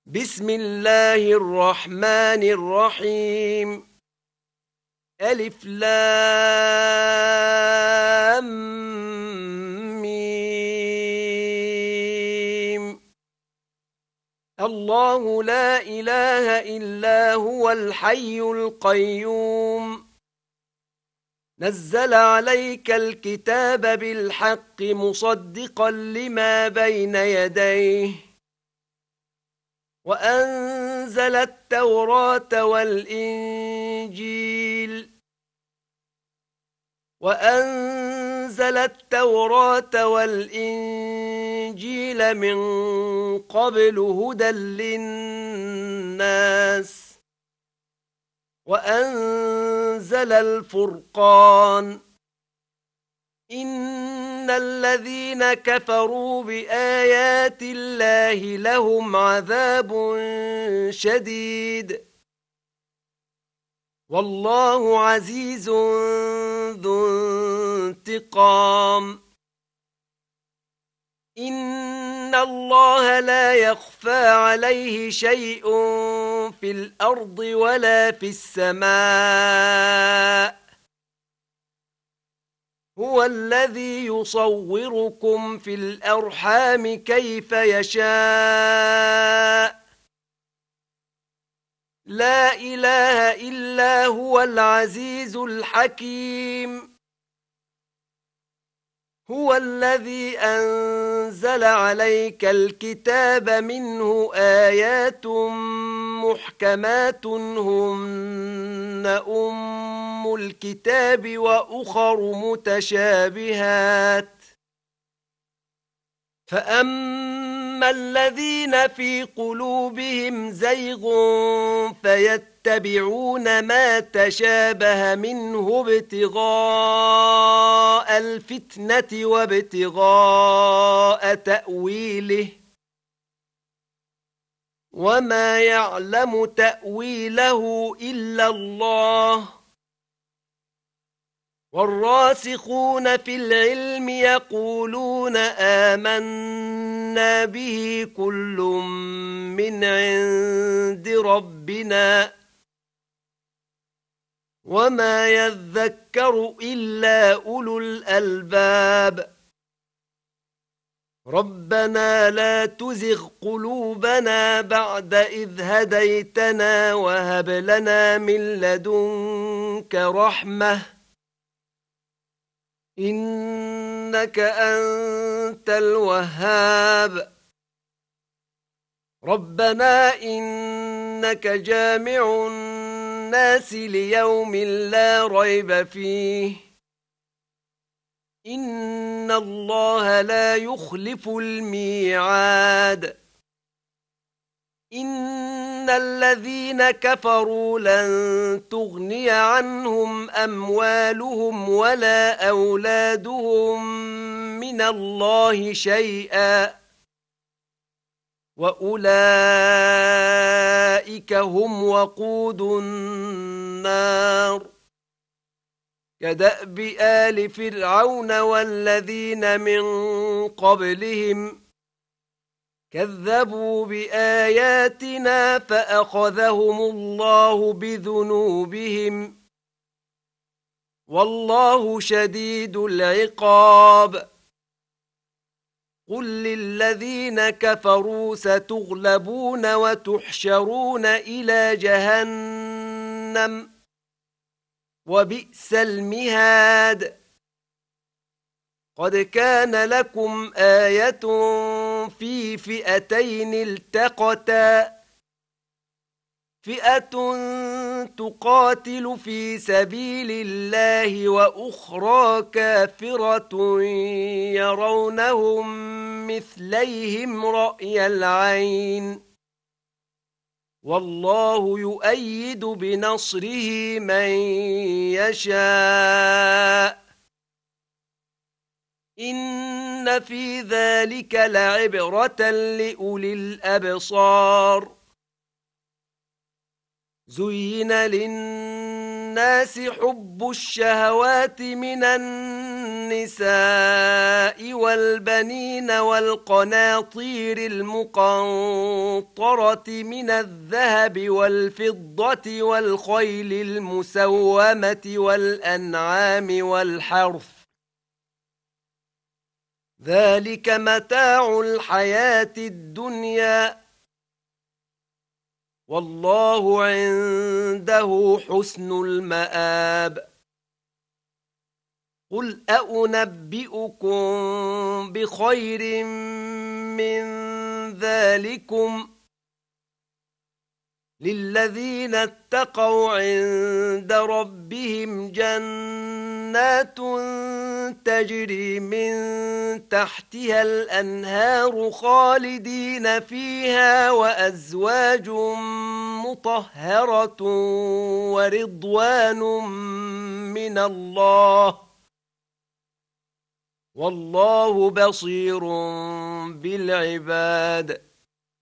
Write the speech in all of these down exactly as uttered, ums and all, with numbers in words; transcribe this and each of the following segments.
بسم الله الرحمن الرحيم. ألف لام ميم. الله لا إله إلا هو الحي القيوم. نزل عليك الكتاب بالحق مصدقا لما بين يديه وأنزل التوراة والإنجيل وأنزل التوراة والإنجيل من قبل هدى للناس وأنزل الفرقان. إن الذين كفروا بآيات الله لهم عذاب شديد والله عزيز ذو انتقام. إن الله لا يخفى عليه شيء في الأرض ولا في السماء. هو الذي يصوركم في الأرحام كيف يشاء. لا إله إلا هو العزيز الحكيم. هو الذي أنزل عليك الكتاب منه آيات محكمات هن أم الكتاب وأخر متشابهات. فأما الذين في قلوبهم زيغ فيتبعون ما تشابه منه ابتغاء الفتنة وابتغاء تأويله وما يعلم تأويله إلا الله. والراسخون في العلم يقولون آمنا به كل من عند ربنا وما يذكر إلا أولو الألباب. ربنا لا تزغ قلوبنا بعد إذ هديتنا وهب لنا من لدنك رحمة إنك أنت الوهاب. ربنا إنك جامع الناس ليوم لا ريب فيه إن الله لا يخلف الميعاد. إن الذين كفروا لن تغني عنهم أموالهم ولا أولادهم من الله شيئا وأولئك هم وقود النار. كدأب آل فرعون والذين من قبلهم كذبوا بآياتنا فأخذهم الله بذنوبهم والله شديد العقاب. قل للذين كفروا ستغلبون وتحشرون إلى جهنم وبئس المهاد. قد كان لكم آية في فئتين التقتا فئة تقاتل في سبيل الله وأخرى كافرة يرونهم مثليهم رأي العين والله يؤيد بنصره من يشاء. إن في ذلك لعبرة لأولي الأبصار. زين للناس الناس حب الشهوات من النساء والبنين والقناطير المقنطرة من الذهب والفضة والخيل المسومة والأنعام والحرث ذلك متاع الحياة الدنيا والله عنده حسن المآب قل أنبئكم بخير من ذلكم للذين اتقوا عند ربهم جنات تجري من تحتها الأنهار خالدين فيها وأزواج مطهرة ورضوان من الله والله بصير بالعباد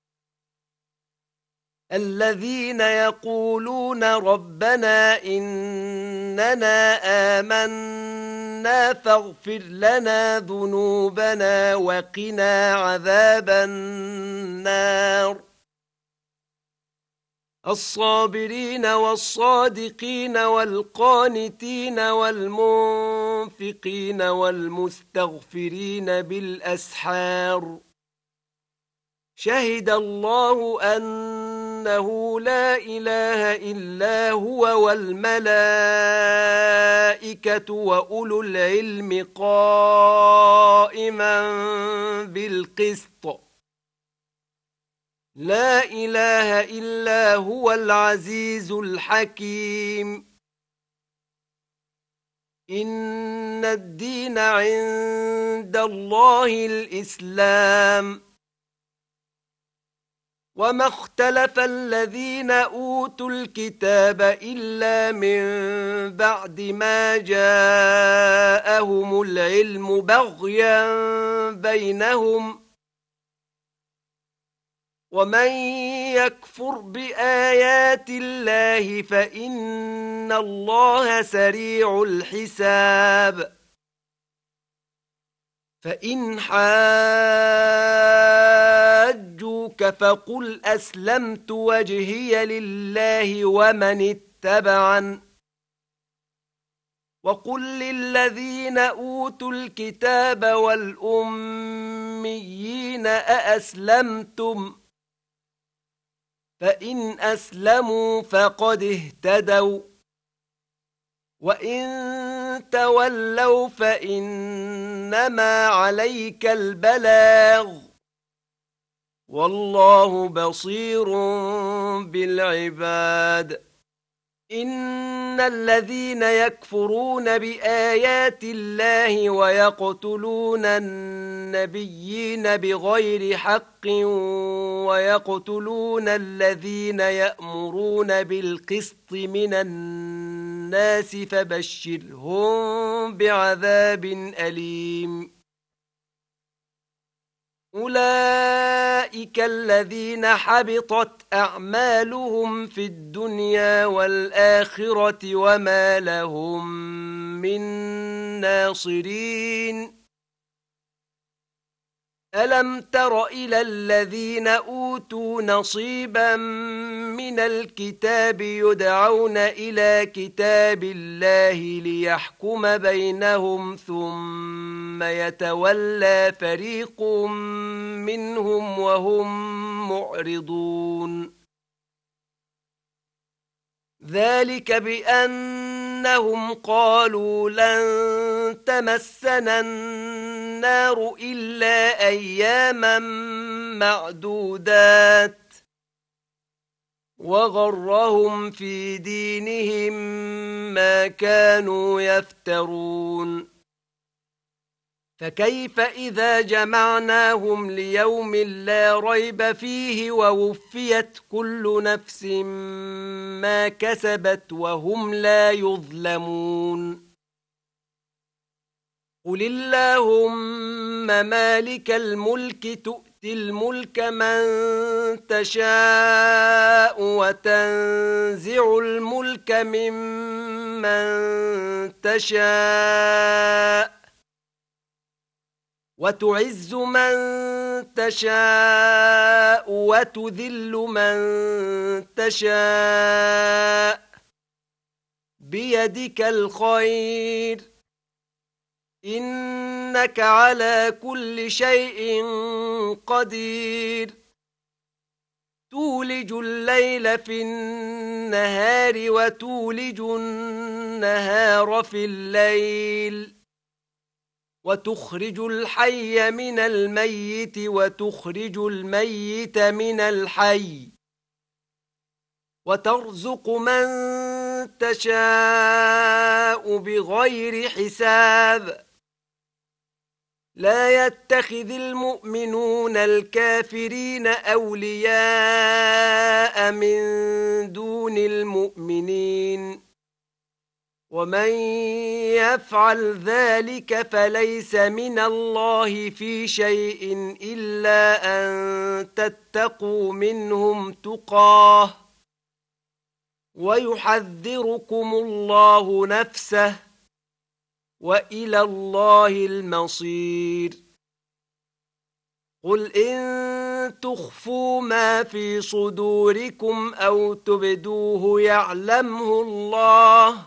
الذين يقولون ربنا إننا آمنا فاغفر لنا ذنوبنا وقنا عذاب النار الصابرين والصادقين والقانتين والمنفقين والمستغفرين بالأسحار شهد الله أنه لا إله إلا هو والملائكة وأولو العلم قائما بالقسط لا إله إلا هو العزيز الحكيم إن الدين عند الله الإسلام وما اختلف الذين أوتوا الكتاب إلا من بعد ما جاءهم العلم بغيا بينهم ومن يكفر بآيات الله فإن الله سريع الحساب فإن حاجوك فقل أسلمت وجهي لله ومن اتبعن وقل للذين أوتوا الكتاب والأميين أأسلمتم فإن أسلموا فقد اهتدوا وإن تولوا فإنما عليك البلاغ والله بصير بالعباد إن الذين يكفرون بآيات الله ويقتلون النبيين بغير حق ويقتلون الذين يأمرون بالقسط من الناس فبشرهم بعذاب أليم أولئك الذين حبطت أعمالهم في الدنيا والآخرة وما لهم من ناصرين ألم تر إلى الذين أوتوا نصيبا من الكتاب يدعون إلى كتاب الله ليحكم بينهم ثم يتولى فريق منهم وهم معرضون ذلك بأنهم قالوا لن تمسنا النار إلا أياما معدودات وغرهم في دينهم ما كانوا يفترون فكيف إذا جمعناهم ليوم لا ريب فيه ووفيت كل نفس ما كسبت وهم لا يظلمون قل اللهم مالك الملك تؤتي تؤتي الملك من تشاء وتنزع الملك ممن تشاء وتعز من تشاء وتذل من تشاء بيدك الخير إنك على كل شيء قدير تولج الليل في النهار وتولج النهار في الليل وتخرج الحي من الميت وتخرج الميت من الحي وترزق من تشاء بغير حساب لا يتخذ المؤمنون الكافرين أولياء من دون المؤمنين ومن يفعل ذلك فليس من الله في شيء إلا أن تتقوا منهم تقاه ويحذركم الله نفسه وإلى الله المصير قل إن تخفوا ما في صدوركم أو تبدوه يعلمه الله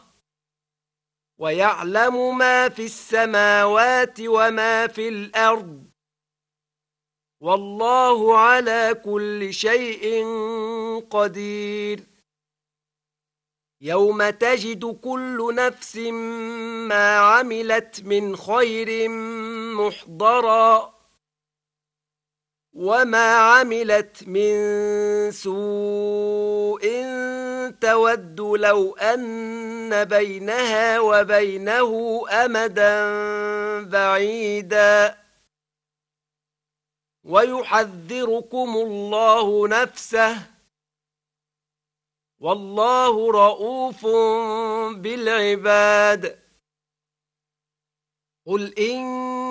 ويعلم ما في السماوات وما في الأرض والله على كل شيء قدير يوم تجد كل نفس ما عملت من خير محضرا وما عملت من سوء تود لو أن بينها وبينه أمدا بعيدا ويحذركم الله نفسه والله رؤوف بالعباد قل إن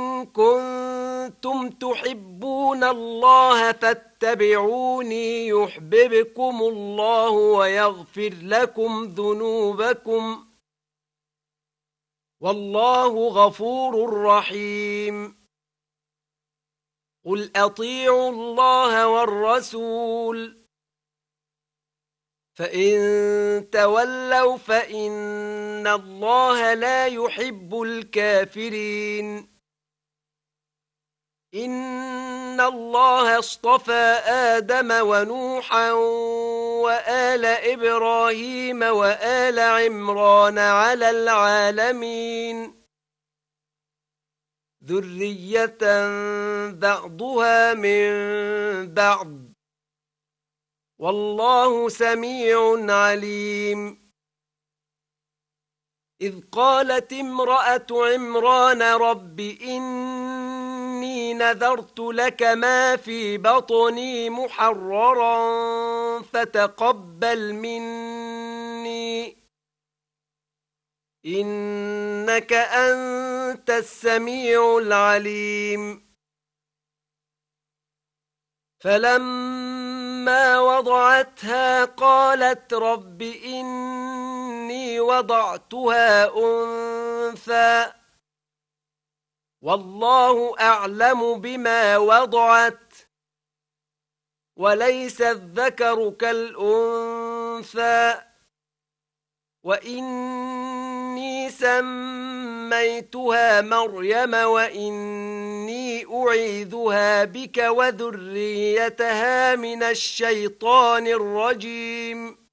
كنتم تحبون الله فاتبعوني يحببكم الله ويغفر لكم ذنوبكم والله غفور رحيم قل أطيعوا الله والرسول فإن تولوا فإن الله لا يحب الكافرين إن الله اصطفى آدم ونوحا وآل إبراهيم وآل عمران على العالمين ذرية بعضها من بعض والله سميع عليم إذ قالت امرأة عمران رب إني نذرت لك ما في بطني محررا فتقبل مني إنك أنت السميع العليم فلما وضعتها قالت رب إني وضعتها أنثى والله أعلم بما وضعت وليس الذكر كالأنثى وإني سميتها مريم وإني أعيذها بك وذريتها من الشيطان الرجيم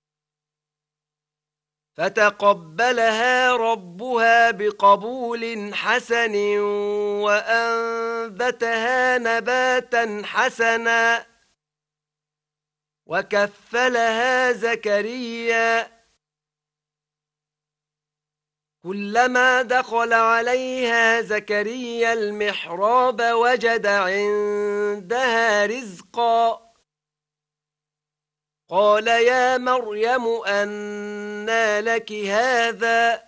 فتقبلها ربها بقبول حسن وأنبتها نباتا حسنا وكفلها زكريا كلما دخل عليها زكريا المحراب وجد عندها رزقا قال يا مريم أنى لك هذا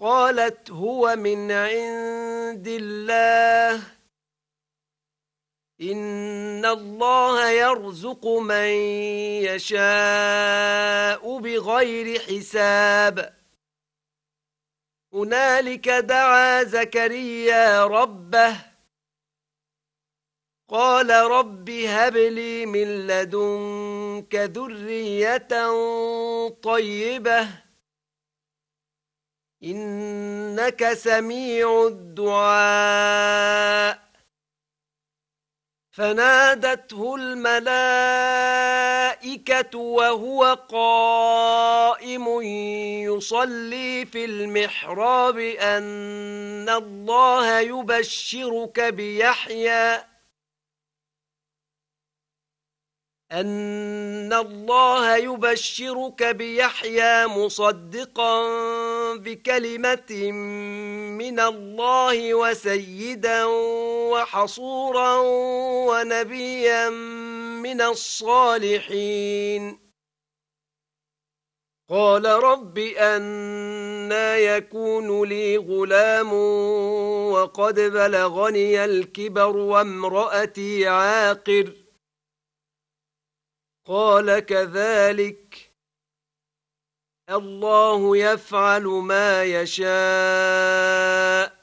قالت هو من عند الله إن الله يرزق من يشاء بغير حساب هنالك دعا زكريا ربه قال رب هب لي من لدنك ذرية طيبة إنك سميع الدعاء فنادته الملائكة وهو قائم يصلي في المحراب أن الله يبشرك بيحيى أن الله يبشرك بيحيى مصدقا بكلمة من الله وسيدا وحصورا ونبيا من الصالحين قال رب أنى يكون لي غلام وقد بلغني الكبر وامرأتي عاقر قال كذلك الله يفعل ما يشاء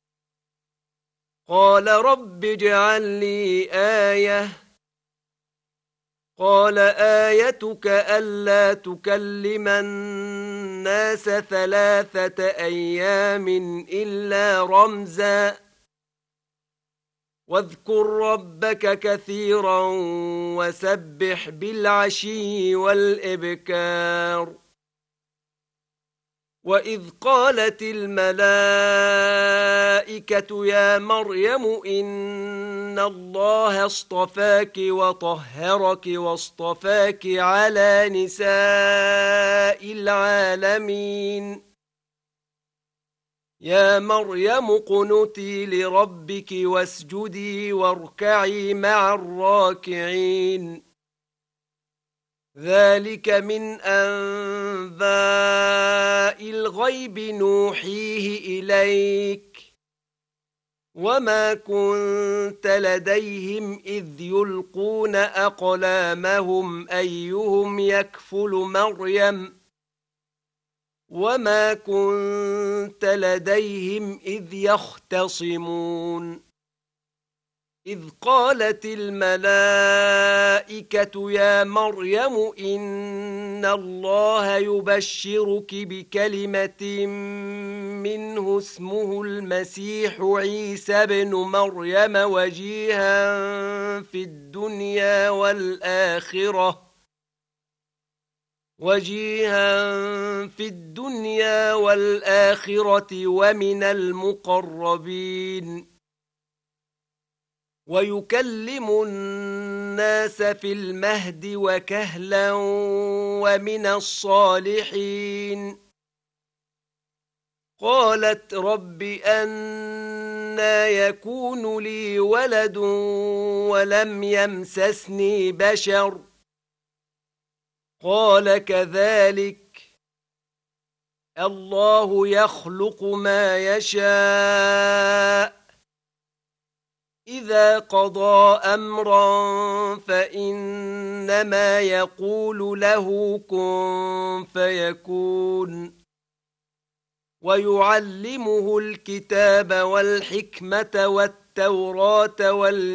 قال رب اجعل لي آية قال آيتك ألا تكلم الناس ثلاثة أيام إلا رمزا واذكر ربك كثيرا وسبح بالعشي والإبكار وإذ قالت الملائكة يا مريم إن الله اصطفاك وطهرك واصطفاك على نساء العالمين يا مريم اقنتي لربك واسجدي واركعي مع الراكعين ذلك من أنباء الغيب نوحيه إليك وما كنت لديهم إذ يلقون أقلامهم أيهم يكفل مريم وما كنت لديهم إذ يختصمون إذ قالت الملائكة يا مريم إن الله يبشرك بكلمة منه اسمه المسيح عيسى بن مريم وجيها في الدنيا والآخرة وجيها في الدنيا والآخرة ومن المقربين ويكلم الناس في المهد وكهلا ومن الصالحين قالت رب أنى يكون لي ولد ولم يمسسني بشر قال كذلك الله يخلق ما يشاء إذا قضى أمرا فإنما يقول له كن فيكون ويعلمه الكتاب والحكمة والتوراة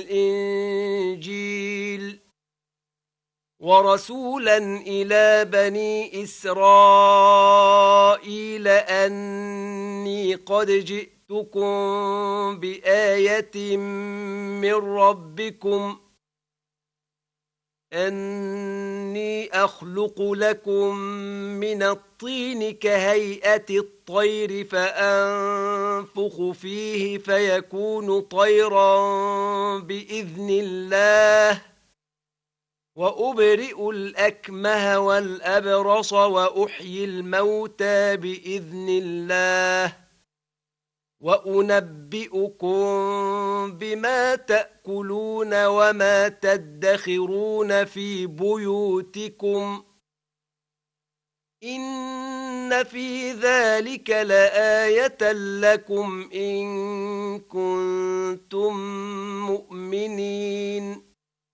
والإنجيل ورسولا إلى بني إسرائيل أني قد جئتكم بآية من ربكم أني أخلق لكم من الطين كهيئة الطير فأنفخ فيه فيكون طيرا بإذن الله وأبرئ الأكمه والأبرص وأحيي الموتى بإذن الله وأنبئكم بما تأكلون وما تدخرون في بيوتكم إن في ذلك لآية لكم إن كنتم مؤمنين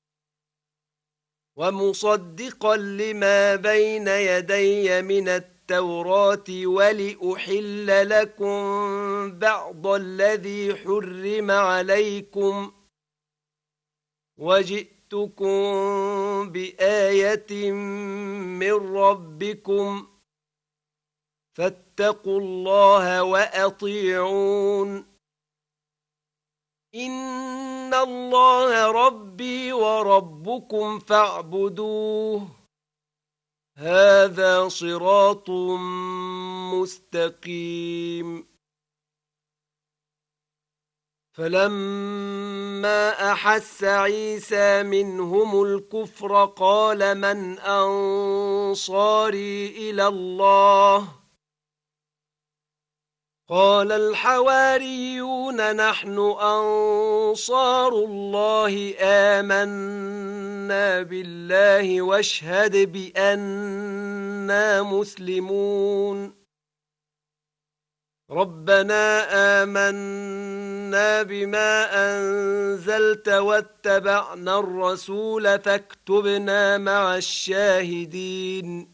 ومصدقا لما بين يدي من التوراة ولأحل لكم بعض الذي حرم عليكم وجئتكم بآية من ربكم فاتقوا الله وأطيعون إن الله ربي وربكم فاعبدوه هذا صراط مستقيم فلما أحس عيسى منهم الكفر قال من أنصاري إلى الله قال الحواريون نحن أنصار الله آمنا بالله واشهد بأننا مسلمون ربنا آمنا بما أنزلت واتبعنا الرسول فاكتبنا مع الشاهدين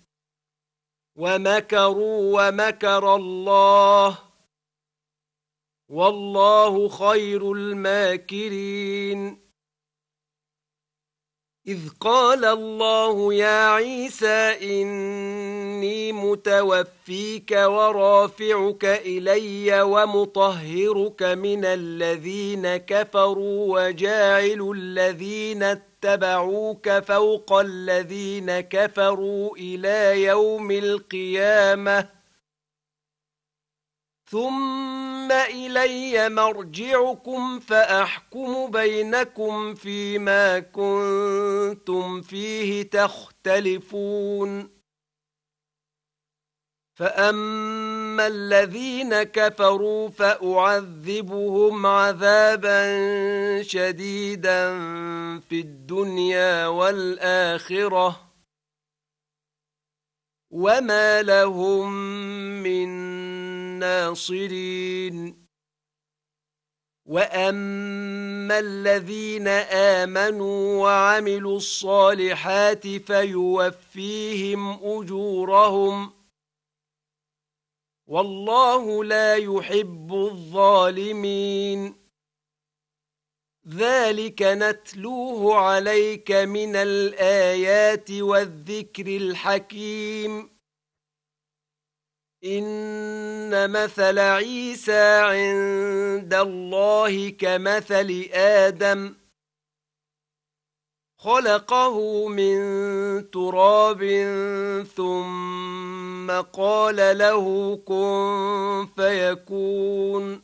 ومكروا ومكر الله والله خير الماكرين إذ قال الله يا عيسى إني متوفيك ورافعك إلي ومطهرك من الذين كفروا وجاعل الذين اتبعوك فوق الذين كفروا إلى يوم القيامة ثم إلي مرجعكم فأحكم بينكم فيما كنتم فيه تختلفون فأما الذين كفروا فأعذبهم عذابا شديدا في الدنيا والآخرة وما لهم من ناصرين وأما الذين آمنوا وعملوا الصالحات فيوفيهم أجورهم والله لا يحب الظالمين ذلك نتلوه عليك من الآيات والذكر الحكيم إن مثل عيسى عند الله كمثل آدم خلقه من تراب ثم قال له كن فيكون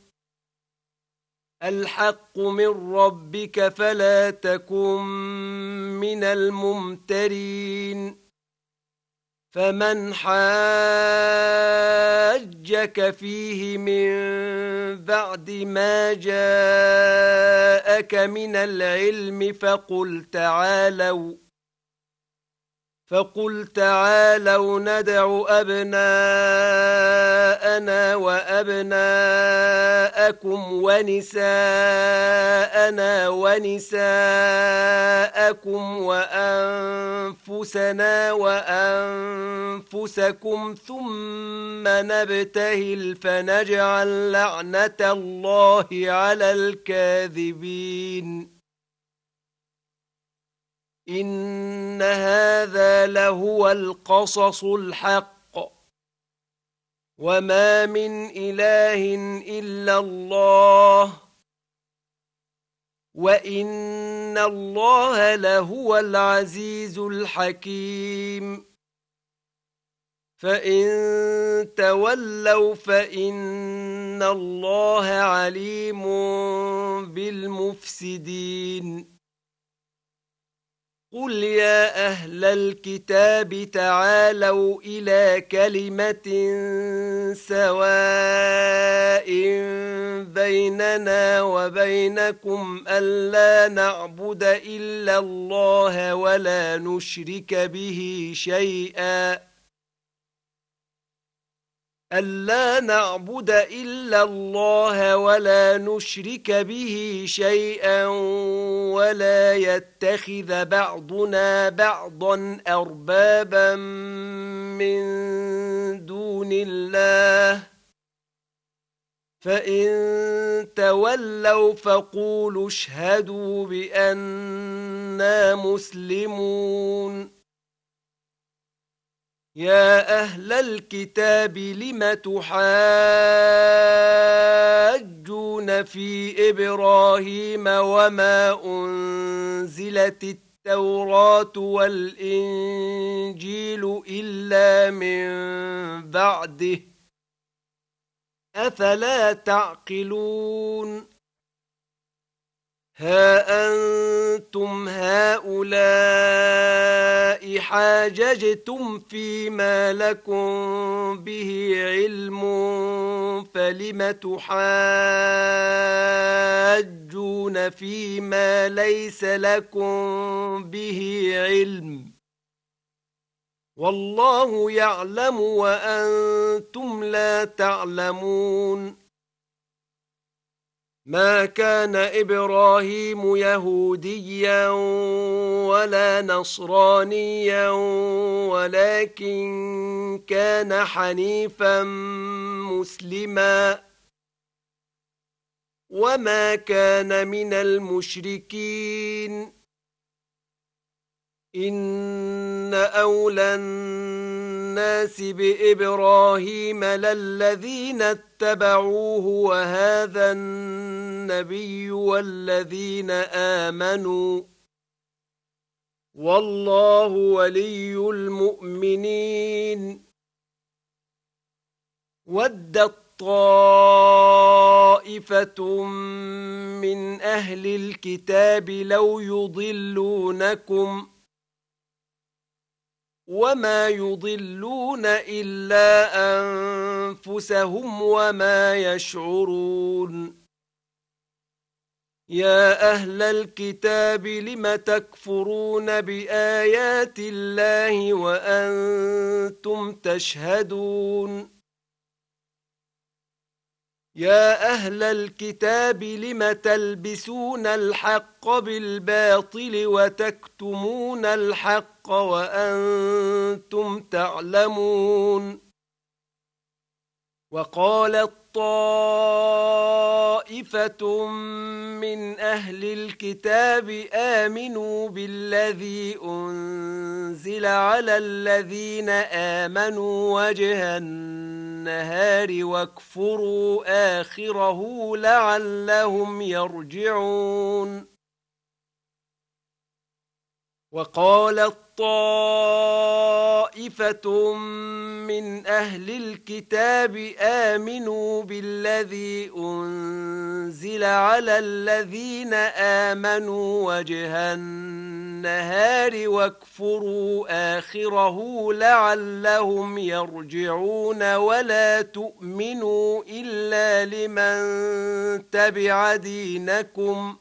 الحق من ربك فلا تكن من الممترين فمن حاجك فيه من بعد ما جاءك من العلم فقل تعالوا فقل تعالوا ندع أبناءنا وأبناءكم ونساءنا ونساءكم وأنفسنا وأنفسكم ثم نبتهل فنجعل لعنة الله على الكاذبين إن هذا لهو القصص الحق وما من إله إلا الله وإن الله لهو العزيز الحكيم فإن تولوا فإن الله عليم بالمفسدين قل يا أهل الكتاب تعالوا إلى كلمة سواء بيننا وبينكم ألا نعبد إلا الله ولا نشرك به شيئا ألا نعبد إلا الله ولا نشرك به شيئا ولا يتخذ بعضنا بعضا أربابا من دون الله فإن تولوا فقولوا اشهدوا بأننا مسلمون يا أهل الكتاب لم تحاجون في إبراهيم وما أنزلت التوراة والإنجيل إلا من بعده أفلا تعقلون ها أنتم هؤلاء حاججتم فيما لكم به علم فلم تحاجون فيما ليس لكم به علم والله يعلم وأنتم لا تعلمون ما كان إبراهيم يهوديا ولا نصرانيا ولكن كان حنيفا مسلما وما كان من المشركين إن أولى الناس بإبراهيم للذين اتبعوه وهذا النبي والذين آمنوا والله ولي المؤمنين ودت طائفة من أهل الكتاب لو يضلونكم وما يضلون إلا أنفسهم وما يشعرون يا أهل الكتاب لم تكفرون بآيات الله وأنتم تشهدون يا أهل الكتاب لم تلبسون الحق بالباطل وتكتمون الحق وأنتم تعلمون وقالت طائفة من أهل الكتاب آمنوا بالذي أنزل على الذين آمنوا وجه النهار واكفروا آخره لعلهم يرجعون وقالت طائفة من أهل الكتاب آمنوا بالذي أنزل على الذين آمنوا وجه النهار واكفروا آخره لعلهم يرجعون ولا تؤمنوا إلا لمن تبع دينكم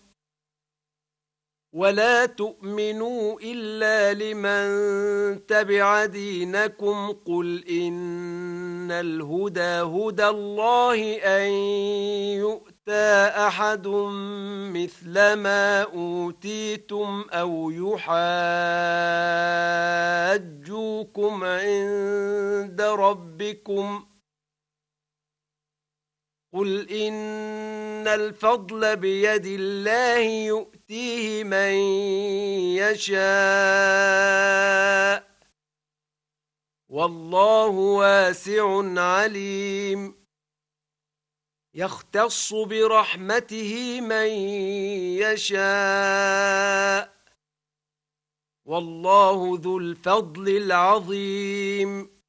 ولا تؤمنوا إلا لمن تبع دينكم قل إن الهدى هدى الله أن يؤتى أحد مثل ما أوتيتم أو يحاجوكم عند ربكم قل إن الفضل بيد الله يؤتيه من يشاء والله واسع عليم يختص برحمته من يشاء والله ذو الفضل العظيم